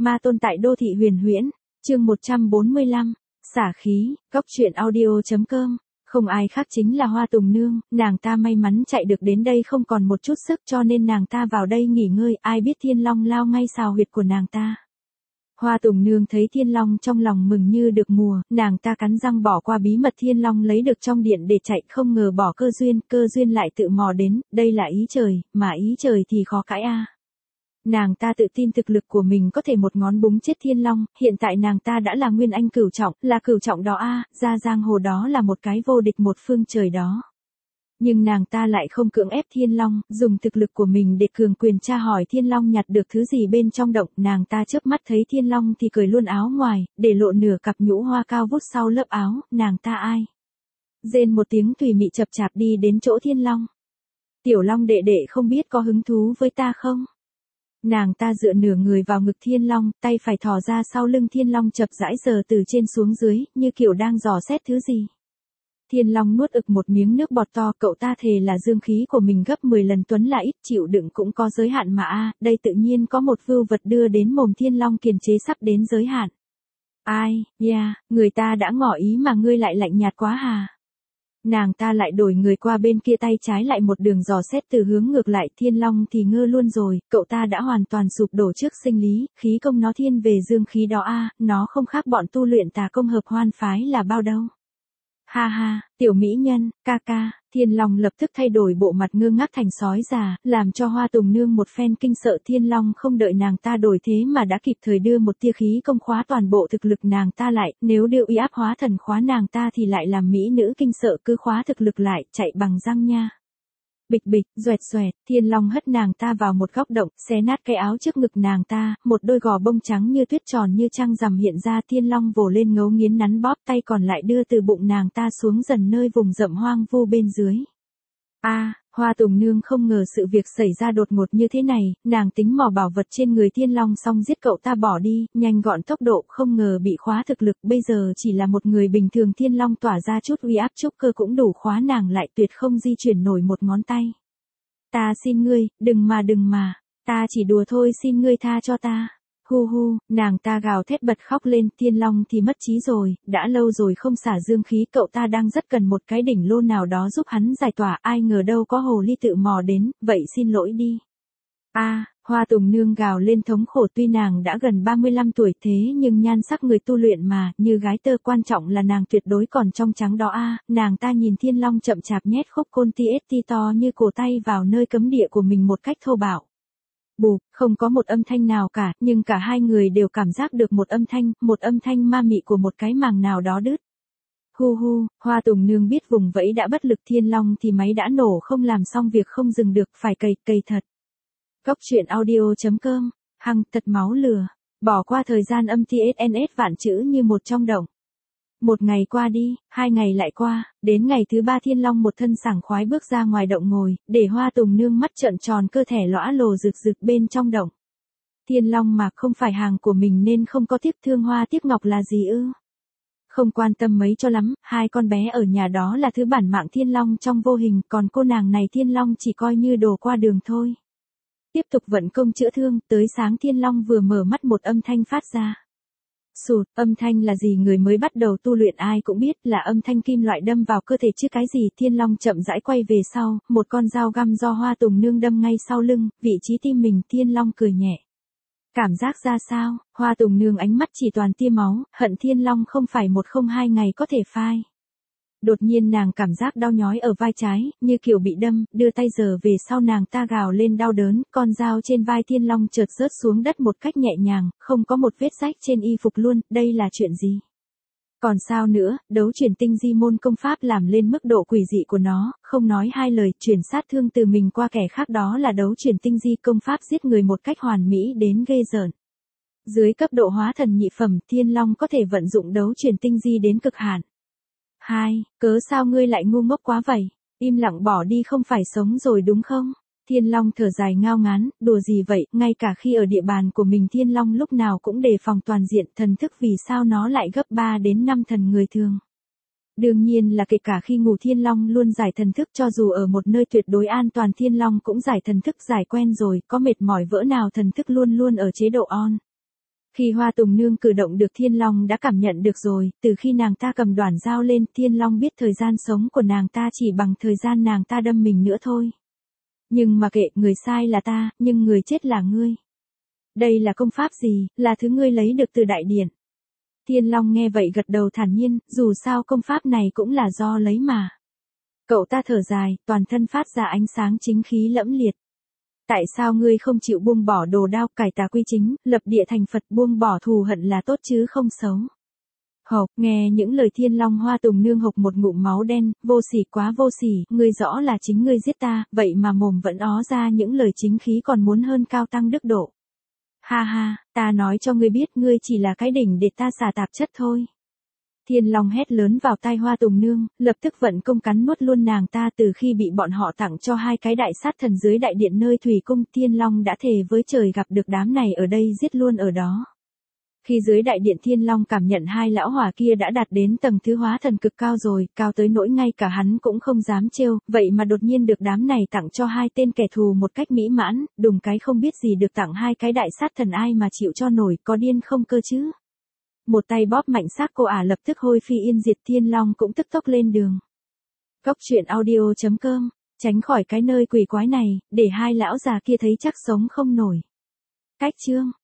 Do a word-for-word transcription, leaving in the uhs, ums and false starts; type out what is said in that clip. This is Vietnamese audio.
Ma tôn tại đô thị huyền huyễn, chương một trăm bốn mươi lăm, xả khí, góc truyện audio.com, không ai khác chính là Hoa Tùng Nương, nàng ta may mắn chạy được đến đây không còn một chút sức cho nên nàng ta vào đây nghỉ ngơi, ai biết Thiên Long lao ngay xào huyệt của nàng ta. Hoa Tùng Nương thấy Thiên Long trong lòng mừng như được mùa, nàng ta cắn răng bỏ qua bí mật Thiên Long lấy được trong điện để chạy, không ngờ bỏ cơ duyên, cơ duyên lại tự mò đến, đây là ý trời, mà ý trời thì khó cãi a. Nàng ta tự tin thực lực của mình có thể một ngón búng chết Thiên Long, hiện tại nàng ta đã là nguyên anh cửu trọng, là cửu trọng đó a, ra giang hồ đó là một cái vô địch một phương trời đó. Nhưng nàng ta lại không cưỡng ép Thiên Long, dùng thực lực của mình để cường quyền tra hỏi Thiên Long nhặt được thứ gì bên trong động, nàng ta chớp mắt thấy Thiên Long thì cởi luôn áo ngoài, để lộ nửa cặp nhũ hoa cao vút sau lớp áo, nàng ta ai? Rên một tiếng tùy mị chập chạp đi đến chỗ Thiên Long. Tiểu Long đệ đệ không biết có hứng thú với ta không? Nàng ta dựa nửa người vào ngực Thiên Long, tay phải thò ra sau lưng Thiên Long chập rãi sờ từ trên xuống dưới, như kiểu đang dò xét thứ gì. Thiên Long nuốt ực một miếng nước bọt to, cậu ta thề là dương khí của mình gấp mười lần tuấn là ít, chịu đựng cũng có giới hạn mà a, đây tự nhiên có một vưu vật đưa đến mồm Thiên Long kiềm chế sắp đến giới hạn. Ai, ya, yeah, người ta đã ngỏ ý mà ngươi lại lạnh nhạt quá hà. Nàng ta lại đổi người qua bên kia, tay trái lại một đường dò xét từ hướng ngược lại, Thiên Long thì ngơ luôn rồi, cậu ta đã hoàn toàn sụp đổ trước sinh lý, khí công nó thiên về dương khí đó a, nó không khác bọn tu luyện tà công hợp hoan phái là bao đâu. Ha ha, tiểu mỹ nhân, ca ca, Thiên Long lập tức thay đổi bộ mặt ngơ ngác thành sói già, làm cho Hoa Tùng Nương một phen kinh sợ. Thiên Long không đợi nàng ta đổi thế mà đã kịp thời đưa một tia khí công khóa toàn bộ thực lực nàng ta lại, nếu điệu uy áp hóa thần khóa nàng ta thì lại làm mỹ nữ kinh sợ, cứ khóa thực lực lại, chạy bằng răng nha. Bịch bịch, doẹt doẹt, Thiên Long hất nàng ta vào một góc động, xé nát cái áo trước ngực nàng ta, một đôi gò bông trắng như tuyết tròn như trăng rằm hiện ra. Thiên Long vồ lên ngấu nghiến nắn bóp, tay còn lại đưa từ bụng nàng ta xuống dần nơi vùng rậm hoang vu bên dưới. A, à, Hoa Tùng Nương không ngờ sự việc xảy ra đột ngột như thế này, nàng tính mò bảo vật trên người Thiên Long xong giết cậu ta bỏ đi, nhanh gọn tốc độ, không ngờ bị khóa thực lực, bây giờ chỉ là một người bình thường Thiên Long tỏa ra chút uy áp trúc cơ cũng đủ khóa nàng lại, tuyệt không di chuyển nổi một ngón tay. Ta xin ngươi, đừng mà đừng mà, ta chỉ đùa thôi, xin ngươi tha cho ta. Hu hu, nàng ta gào thét bật khóc lên. Thiên Long thì mất trí rồi, đã lâu rồi không xả dương khí, cậu ta đang rất cần một cái đỉnh lô nào đó giúp hắn giải tỏa, ai ngờ đâu có hồ ly tự mò đến, vậy xin lỗi đi. A, à, Hoa Tùng Nương gào lên thống khổ, tuy nàng đã gần ba mươi lăm tuổi thế nhưng nhan sắc người tu luyện mà, như gái tơ, quan trọng là nàng tuyệt đối còn trong trắng đó a. À, nàng ta nhìn Thiên Long chậm chạp nhét khúc côn ti ét ti to như cổ tay vào nơi cấm địa của mình một cách thô bạo. Bù, không có một âm thanh nào cả, nhưng cả hai người đều cảm giác được một âm thanh, một âm thanh ma mị của một cái màng nào đó đứt. Hu hu, Hoa Tùng Nương biết vùng vẫy đã bất lực, Thiên Long thì máy đã nổ không làm xong việc không dừng được, phải cày, cày thật. Góc truyện audio.com, hằng thật máu lừa, bỏ qua thời gian âm tê ét en ét vạn chữ như một trong động. Một ngày qua đi, hai ngày lại qua, đến ngày thứ ba Thiên Long một thân sảng khoái bước ra ngoài động ngồi, để Hoa Tùng Nương mắt trợn tròn, cơ thể lõa lồ rực rực bên trong động. Thiên Long mà không phải hàng của mình nên không có tiếp thương hoa tiếp ngọc là gì ư? Không quan tâm mấy cho lắm, hai con bé ở nhà đó là thứ bản mạng Thiên Long trong vô hình, còn cô nàng này Thiên Long chỉ coi như đồ qua đường thôi. Tiếp tục vận công chữa thương, tới sáng Thiên Long vừa mở mắt một âm thanh phát ra. Sụt, âm thanh là gì? Người mới bắt đầu tu luyện ai cũng biết là âm thanh kim loại đâm vào cơ thể chứ cái gì. Thiên Long chậm rãi quay về sau, một con dao găm do Hoa Tùng Nương đâm ngay sau lưng, vị trí tim mình. Thiên Long cười nhẹ. Cảm giác ra sao? Hoa Tùng Nương ánh mắt chỉ toàn tia máu, hận Thiên Long không phải một không hai ngày có thể phai. Đột nhiên nàng cảm giác đau nhói ở vai trái, như kiểu bị đâm, đưa tay giờ về sau nàng ta gào lên đau đớn, con dao trên vai Thiên Long chợt rớt xuống đất một cách nhẹ nhàng, không có một vết rách trên y phục luôn, đây là chuyện gì? Còn sao nữa, đấu chuyển tinh di môn công pháp làm lên mức độ quỷ dị của nó, không nói hai lời, chuyển sát thương từ mình qua kẻ khác đó là đấu chuyển tinh di công pháp giết người một cách hoàn mỹ đến ghê rợn. Dưới cấp độ hóa thần nhị phẩm, Thiên Long có thể vận dụng đấu chuyển tinh di đến cực hạn. Hai, cớ sao ngươi lại ngu ngốc quá vậy? Im lặng bỏ đi không phải sống rồi đúng không? Thiên Long thở dài ngao ngán, đùa gì vậy, ngay cả khi ở địa bàn của mình Thiên Long lúc nào cũng đề phòng toàn diện, thần thức vì sao nó lại gấp ba đến năm thần người thường. Đương nhiên là kể cả khi ngủ Thiên Long luôn giải thần thức, cho dù ở một nơi tuyệt đối an toàn Thiên Long cũng giải thần thức, giải quen rồi, có mệt mỏi vỡ nào thần thức luôn luôn ở chế độ on. Khi Hoa Tùng Nương cử động được Thiên Long đã cảm nhận được rồi, từ khi nàng ta cầm đoản dao lên, Thiên Long biết thời gian sống của nàng ta chỉ bằng thời gian nàng ta đâm mình nữa thôi. Nhưng mà kệ, người sai là ta, nhưng người chết là ngươi. Đây là công pháp gì, là thứ ngươi lấy được từ đại điện. Thiên Long nghe vậy gật đầu thản nhiên, dù sao công pháp này cũng là do lấy mà. Cậu ta thở dài, toàn thân phát ra ánh sáng chính khí lẫm liệt. Tại sao ngươi không chịu buông bỏ đồ đao, cải tà quy chính, lập địa thành Phật, buông bỏ thù hận là tốt chứ không xấu. Hộc, nghe những lời Thiên Long, Hoa Tùng Nương hộc một ngụm máu đen, vô sỉ quá vô sỉ, ngươi rõ là chính ngươi giết ta, vậy mà mồm vẫn ó ra những lời chính khí còn muốn hơn cao tăng đức độ. Ha ha, ta nói cho ngươi biết ngươi chỉ là cái đỉnh để ta xả tạp chất thôi. Thiên Long hét lớn vào tai Hoa Tùng Nương, lập tức vận công cắn nuốt luôn nàng ta. Từ khi bị bọn họ tặng cho hai cái đại sát thần dưới đại điện nơi thủy cung, Thiên Long đã thề với trời gặp được đám này ở đây giết luôn ở đó. Khi dưới đại điện Thiên Long cảm nhận hai lão hỏa kia đã đạt đến tầng thứ hóa thần cực cao rồi, cao tới nỗi ngay cả hắn cũng không dám trêu, vậy mà đột nhiên được đám này tặng cho hai tên kẻ thù một cách mỹ mãn, đùng cái không biết gì được tặng hai cái đại sát thần, ai mà chịu cho nổi, có điên không cơ chứ. Một tay bóp mạnh xác cô ả lập tức hôi phi yên diệt. Thiên Long cũng tức tốc lên đường. Góc truyện audio chấm com, tránh khỏi cái nơi quỷ quái này, để hai lão già kia thấy chắc sống không nổi. Cách chương